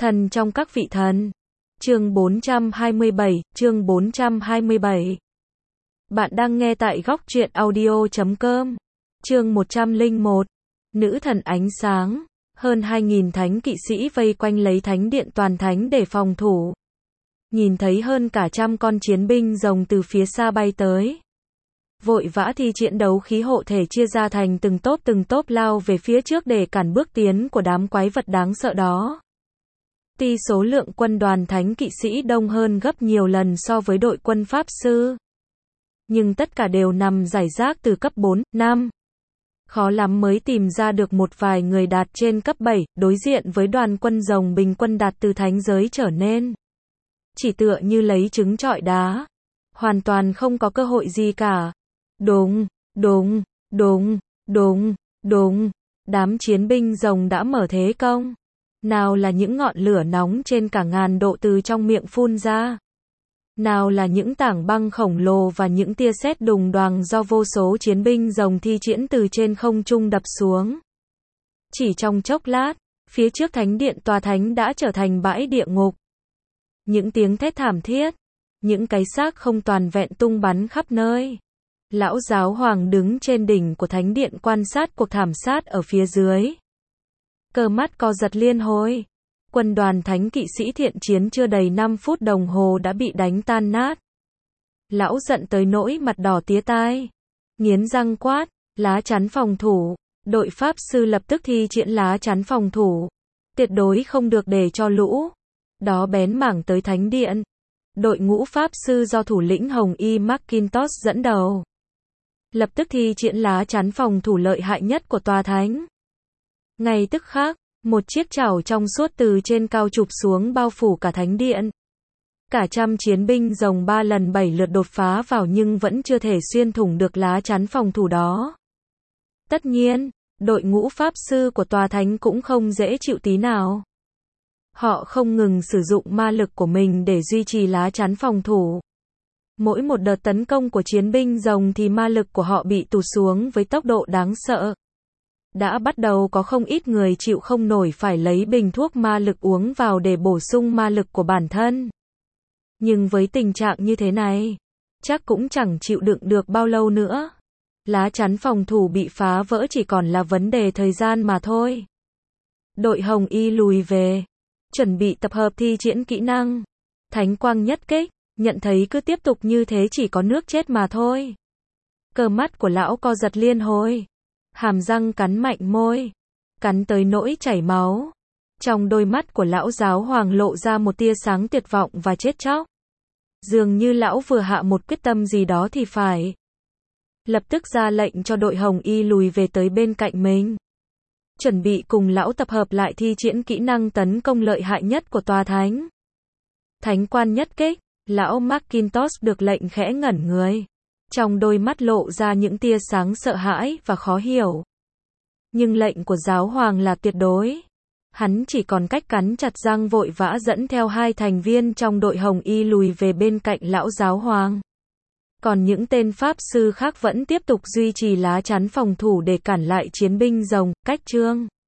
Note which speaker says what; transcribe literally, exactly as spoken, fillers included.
Speaker 1: Thần trong các vị thần. Chương bốn trăm hai mươi bảy, chương bốn trăm hai mươi bảy. Bạn đang nghe tại góc truyện audio chấm com. Chương một trăm lẻ một. Nữ thần ánh sáng. Hơn hai nghìn thánh kỵ sĩ vây quanh lấy thánh điện toàn thánh để phòng thủ. Nhìn thấy hơn cả trăm con chiến binh rồng từ phía xa bay tới. Vội vã thi triển đấu khí hộ thể chia ra thành từng tốp từng tốp lao về phía trước để cản bước tiến của đám quái vật đáng sợ đó. Tuy số lượng quân đoàn thánh kỵ sĩ đông hơn gấp nhiều lần so với đội quân pháp sư, nhưng tất cả đều nằm rải rác từ cấp bốn, năm. Khó lắm mới tìm ra được một vài người đạt trên cấp bảy, đối diện với đoàn quân rồng bình quân đạt từ thánh giới trở nên. Chỉ tựa như lấy trứng trọi đá. Hoàn toàn không có cơ hội gì cả. Đùng, đùng, đùng, đùng, đùng. Đám chiến binh rồng đã mở thế công. Nào là những ngọn lửa nóng trên cả ngàn độ từ trong miệng phun ra. Nào là những tảng băng khổng lồ và những tia sét đùng đoàng do vô số chiến binh rồng thi triển từ trên không trung đập xuống. Chỉ trong chốc lát, phía trước thánh điện tòa thánh đã trở thành bãi địa ngục. Những tiếng thét thảm thiết, những cái xác không toàn vẹn tung bắn khắp nơi. Lão giáo hoàng đứng trên đỉnh của thánh điện quan sát cuộc thảm sát ở phía dưới. Cơ mắt co giật liên hồi. Quân đoàn thánh kỵ sĩ thiện chiến chưa đầy năm phút đồng hồ đã bị đánh tan nát. Lão giận tới nỗi mặt đỏ tía tai. Nghiến răng quát, lá chắn phòng thủ. Đội pháp sư lập tức thi triển lá chắn phòng thủ. Tuyệt đối không được để cho lũ đó bén mảng tới thánh điện. Đội ngũ pháp sư do thủ lĩnh Hồng Y McIntosh dẫn đầu. Lập tức thi triển lá chắn phòng thủ lợi hại nhất của tòa thánh. Ngay tức khắc, một chiếc chảo trong suốt từ trên cao chụp xuống bao phủ cả thánh điện. Cả trăm chiến binh rồng ba lần bảy lượt đột phá vào nhưng vẫn chưa thể xuyên thủng được lá chắn phòng thủ đó. Tất nhiên, đội ngũ pháp sư của tòa thánh cũng không dễ chịu tí nào. Họ không ngừng sử dụng ma lực của mình để duy trì lá chắn phòng thủ. Mỗi một đợt tấn công của chiến binh rồng thì ma lực của họ bị tụt xuống với tốc độ đáng sợ. Đã bắt đầu có không ít người chịu không nổi phải lấy bình thuốc ma lực uống vào để bổ sung ma lực của bản thân. Nhưng với tình trạng như thế này, chắc cũng chẳng chịu đựng được bao lâu nữa. Lá chắn phòng thủ bị phá vỡ chỉ còn là vấn đề thời gian mà thôi. Đội Hồng Y lùi về, chuẩn bị tập hợp thi triển kỹ năng. Thánh quang nhất kích, nhận thấy cứ tiếp tục như thế chỉ có nước chết mà thôi. Cờ mắt của lão co giật liên hồi. Hàm răng cắn mạnh môi, cắn tới nỗi chảy máu. Trong đôi mắt của lão giáo hoàng lộ ra một tia sáng tuyệt vọng và chết chóc. Dường như lão vừa hạ một quyết tâm gì đó thì phải. Lập tức ra lệnh cho đội Hồng Y lùi về tới bên cạnh mình. Chuẩn bị cùng lão tập hợp lại thi triển kỹ năng tấn công lợi hại nhất của tòa thánh. Thánh quan nhất kích, lão McIntosh được lệnh khẽ ngẩn người. Trong đôi mắt lộ ra những tia sáng sợ hãi và khó hiểu. Nhưng lệnh của giáo hoàng là tuyệt đối. Hắn chỉ còn cách cắn chặt răng vội vã dẫn theo hai thành viên trong đội Hồng Y lùi về bên cạnh lão giáo hoàng. Còn những tên pháp sư khác vẫn tiếp tục duy trì lá chắn phòng thủ để cản lại chiến binh rồng. Cách chương